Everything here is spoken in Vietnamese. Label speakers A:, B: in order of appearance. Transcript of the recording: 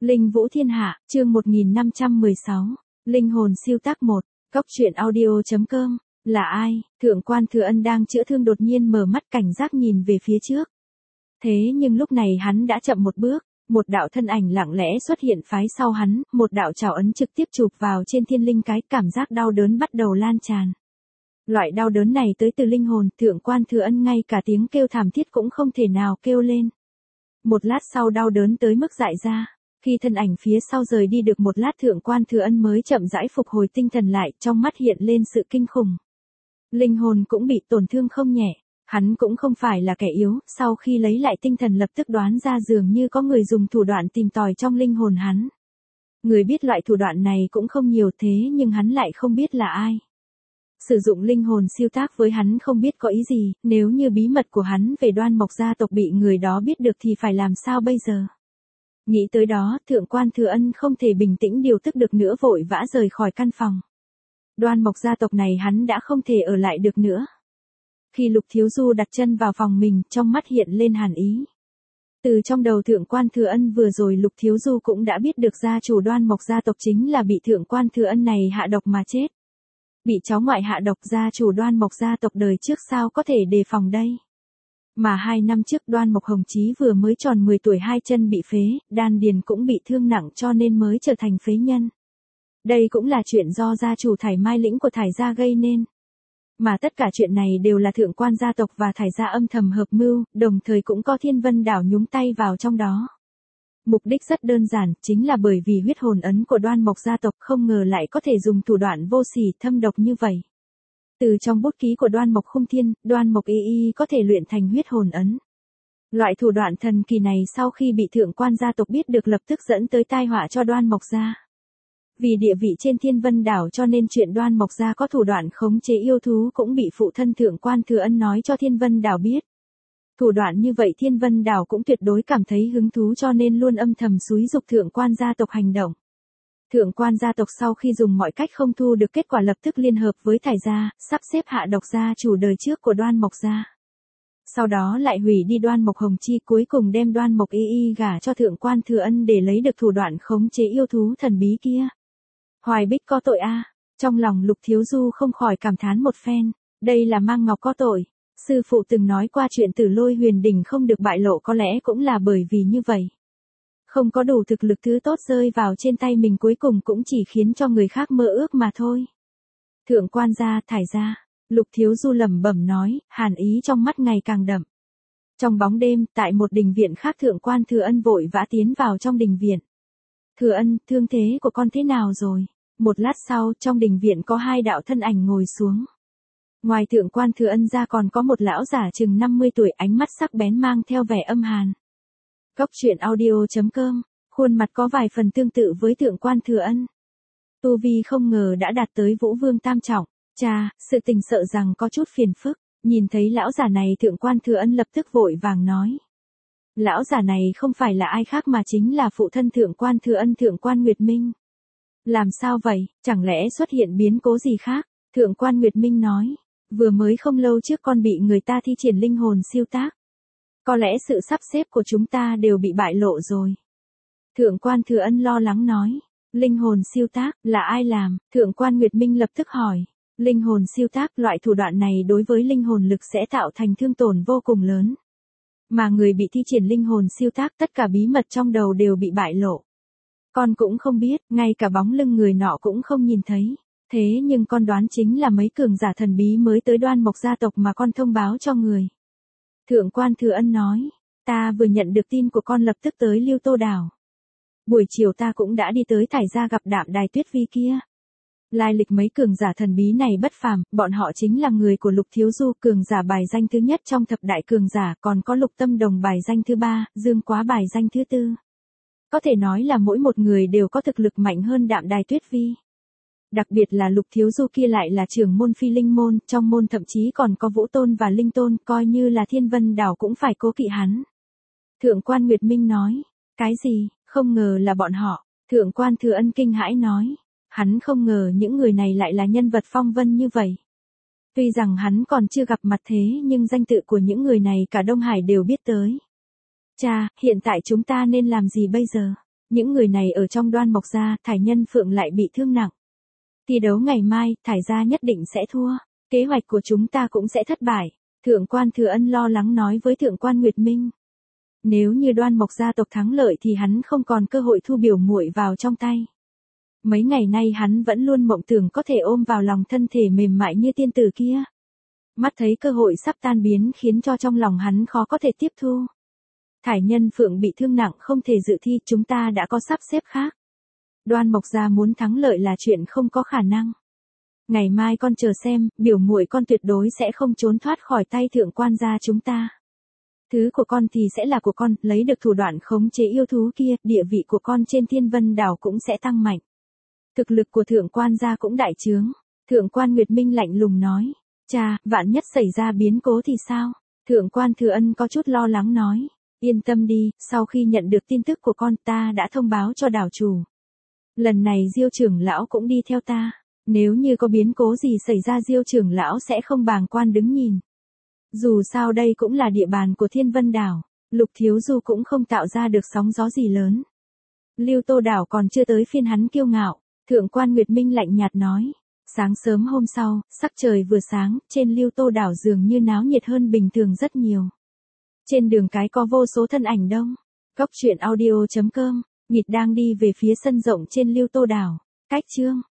A: Linh Vũ Thiên Hạ, chương 1516, Linh hồn siêu tác 1, Cốc truyện audio.com, là ai? Thượng quan Thừa Ân đang chữa thương đột nhiên mở mắt cảnh giác nhìn về phía trước. Thế nhưng lúc này hắn đã chậm một bước, một đạo thân ảnh lặng lẽ xuất hiện phái sau hắn, một đạo trảo ấn trực tiếp chụp vào trên thiên linh cái, cảm giác đau đớn bắt đầu lan tràn. Loại đau đớn này tới từ linh hồn, Thượng quan Thừa Ân ngay cả tiếng kêu thảm thiết cũng không thể nào kêu lên. Một lát sau đau đớn tới mức dại ra. Khi thân ảnh phía sau rời đi được một lát, Thượng quan Thừa Ân mới chậm rãi phục hồi tinh thần lại, trong mắt hiện lên sự kinh khủng. Linh hồn cũng bị tổn thương không nhẹ, hắn cũng không phải là kẻ yếu, sau khi lấy lại tinh thần lập tức đoán ra dường như có người dùng thủ đoạn tìm tòi trong linh hồn hắn. Người biết loại thủ đoạn này cũng không nhiều thế nhưng hắn lại không biết là ai. Sử dụng linh hồn siêu tác với hắn không biết có ý gì, nếu như bí mật của hắn về Đoan Mộc gia tộc bị người đó biết được thì phải làm sao bây giờ? Nghĩ tới đó, Thượng quan Thừa Ân không thể bình tĩnh điều tức được nữa, vội vã rời khỏi căn phòng. Đoan Mộc gia tộc này hắn đã không thể ở lại được nữa. Khi Lục Thiếu Du đặt chân vào phòng mình, trong mắt hiện lên hàn ý. Từ trong đầu Thượng quan Thừa Ân vừa rồi Lục Thiếu Du cũng đã biết được gia chủ Đoan Mộc gia tộc chính là bị Thượng quan Thừa Ân này hạ độc mà chết. Bị cháu ngoại hạ độc, gia chủ Đoan Mộc gia tộc đời trước sao có thể đề phòng đây. Mà 2 năm trước Đoan Mộc Hồng Chí vừa mới tròn 10 tuổi, 2 chân bị phế, đan điền cũng bị thương nặng cho nên mới trở thành phế nhân. Đây cũng là chuyện do gia chủ Thải Mai Lĩnh của Thải gia gây nên. Mà tất cả chuyện này đều là Thượng quan gia tộc và Thải gia âm thầm hợp mưu, đồng thời cũng có Thiên Vân Đảo nhúng tay vào trong đó. Mục đích rất đơn giản, chính là bởi vì huyết hồn ấn của Đoan Mộc gia tộc không ngờ lại có thể dùng thủ đoạn vô sỉ thâm độc như vậy. Từ trong bút ký của Đoan Mộc Khung Thiên, Đoan Mộc Y có thể luyện thành huyết hồn ấn. Loại thủ đoạn thần kỳ này sau khi bị Thượng quan gia tộc biết được lập tức dẫn tới tai họa cho Đoan Mộc gia. Vì địa vị trên Thiên Vân Đảo cho nên chuyện Đoan Mộc gia có thủ đoạn khống chế yêu thú cũng bị phụ thân Thượng quan Thừa Ân nói cho Thiên Vân Đảo biết. Thủ đoạn như vậy Thiên Vân Đảo cũng tuyệt đối cảm thấy hứng thú cho nên luôn âm thầm xúi giục Thượng quan gia tộc hành động. Thượng quan gia tộc sau khi dùng mọi cách không thu được kết quả lập tức liên hợp với Thải gia, sắp xếp hạ độc gia chủ đời trước của Đoan Mộc gia. Sau đó lại hủy đi Đoan Mộc Hồng Chi, cuối cùng đem Đoan Mộc Y gả cho Thượng quan Thừa Ân để lấy được thủ đoạn khống chế yêu thú thần bí kia. Hoài Bích có tội a. Trong lòng Lục Thiếu Du không khỏi cảm thán một phen, đây là mang ngọc có tội. Sư phụ từng nói qua chuyện Tử Lôi Huyền Đỉnh không được bại lộ có lẽ cũng là bởi vì như vậy. Không có đủ thực lực, thứ tốt rơi vào trên tay mình cuối cùng cũng chỉ khiến cho người khác mơ ước mà thôi. Thượng quan gia, Thải gia, Lục Thiếu Du lẩm bẩm nói, hàn ý trong mắt ngày càng đậm. Trong bóng đêm, tại một đình viện khác, Thượng quan Thừa Ân vội vã tiến vào trong đình viện. Thừa Ân, thương thế của con thế nào rồi? Một lát sau, trong đình viện có 2 đạo thân ảnh ngồi xuống. Ngoài Thượng quan Thừa Ân ra còn có một lão giả chừng 50 tuổi, ánh mắt sắc bén mang theo vẻ âm hàn. Cốc truyện audio.com, khuôn mặt có vài phần tương tự với Thượng quan Thừa Ân. Tu vi không ngờ đã đạt tới Vũ Vương tam trọng, cha, sự tình sợ rằng có chút phiền phức. Nhìn thấy lão giả này Thượng quan Thừa Ân lập tức vội vàng nói. Lão giả này không phải là ai khác mà chính là phụ thân Thượng quan Thừa Ân, Thượng quan Nguyệt Minh. Làm sao vậy, chẳng lẽ xuất hiện biến cố gì khác? Thượng quan Nguyệt Minh nói. Vừa mới không lâu trước con bị người ta thi triển linh hồn siêu tác. Có lẽ sự sắp xếp của chúng ta đều bị bại lộ rồi. Thượng quan Thừa Ân lo lắng nói. Linh hồn siêu tác, là ai làm? Thượng quan Nguyệt Minh lập tức hỏi. Linh hồn siêu tác, loại thủ đoạn này đối với linh hồn lực sẽ tạo thành thương tổn vô cùng lớn. Mà người bị thi triển linh hồn siêu tác tất cả bí mật trong đầu đều bị bại lộ. Con cũng không biết, ngay cả bóng lưng người nọ cũng không nhìn thấy. Thế nhưng con đoán chính là mấy cường giả thần bí mới tới Đoan Mộc gia tộc mà con thông báo cho người. Thượng quan Thừa Ân nói, ta vừa nhận được tin của con lập tức tới Lưu Tô Đảo. Buổi chiều ta cũng đã đi tới Thải gia gặp Đạm Đài Tuyết Vi kia. Lai lịch mấy cường giả thần bí này bất phàm, bọn họ chính là người của Lục Thiếu Du, cường giả bài danh thứ nhất trong thập đại cường giả, còn có Lục Tâm Đồng bài danh thứ 3, Dương Quá bài danh thứ 4. Có thể nói là mỗi một người đều có thực lực mạnh hơn Đạm Đài Tuyết Vi. Đặc biệt là Lục Thiếu Du kia lại là trưởng môn Phi Linh môn, trong môn thậm chí còn có Vũ Tôn và Linh Tôn, coi như là Thiên Vân Đảo cũng phải cố kỵ hắn. Thượng quan Nguyệt Minh nói, cái gì, không ngờ là bọn họ. Thượng quan Thừa Ân kinh hãi nói, hắn không ngờ những người này lại là nhân vật phong vân như vậy. Tuy rằng hắn còn chưa gặp mặt thế nhưng danh tự của những người này cả Đông Hải đều biết tới. Cha, hiện tại chúng ta nên làm gì bây giờ? Những người này ở trong Đoan Mộc gia, Thải Nhân Phượng lại bị thương nặng. Thi đấu ngày mai, Thải gia nhất định sẽ thua. Kế hoạch của chúng ta cũng sẽ thất bại. Thượng quan Thừa Ân lo lắng nói với Thượng quan Nguyệt Minh. Nếu như Đoan Mộc gia tộc thắng lợi thì hắn không còn cơ hội thu biểu muội vào trong tay. Mấy ngày nay hắn vẫn luôn mộng tưởng có thể ôm vào lòng thân thể mềm mại như tiên tử kia. Mắt thấy cơ hội sắp tan biến khiến cho trong lòng hắn khó có thể tiếp thu. Thải Nhân Phượng bị thương nặng không thể dự thi, chúng ta đã có sắp xếp khác. Đoan Mộc gia muốn thắng lợi là chuyện không có khả năng. Ngày mai con chờ xem, biểu muội con tuyệt đối sẽ không trốn thoát khỏi tay thượng quan gia chúng ta. Thứ của con thì sẽ là của con, lấy được thủ đoạn khống chế yêu thú kia, địa vị của con trên Thiên Vân đảo cũng sẽ tăng mạnh. Thực lực của thượng quan gia cũng đại trướng. Thượng quan Nguyệt Minh lạnh lùng nói. Cha, vạn nhất xảy ra biến cố thì sao? Thượng quan Thừa Ân có chút lo lắng nói. Yên tâm đi, sau khi nhận được tin tức của con ta đã thông báo cho đảo chủ. Lần này Diêu trưởng lão cũng đi theo ta. Nếu như có biến cố gì xảy ra Diêu trưởng lão sẽ không bàng quan đứng nhìn. Dù sao đây cũng là địa bàn của Thiên Vân đảo, Lục Thiếu Du cũng không tạo ra được sóng gió gì lớn. Lưu Tô đảo còn chưa tới phiên hắn kiêu ngạo, Thượng quan Nguyệt Minh lạnh nhạt nói. Sáng sớm hôm sau, sắc trời vừa sáng, trên Lưu Tô đảo dường như náo nhiệt hơn bình thường rất nhiều. Trên đường cái có vô số thân ảnh đông. Cốc truyện audio.com, Nghịt đang đi về phía sân rộng trên Lưu Tô đảo. Cách chương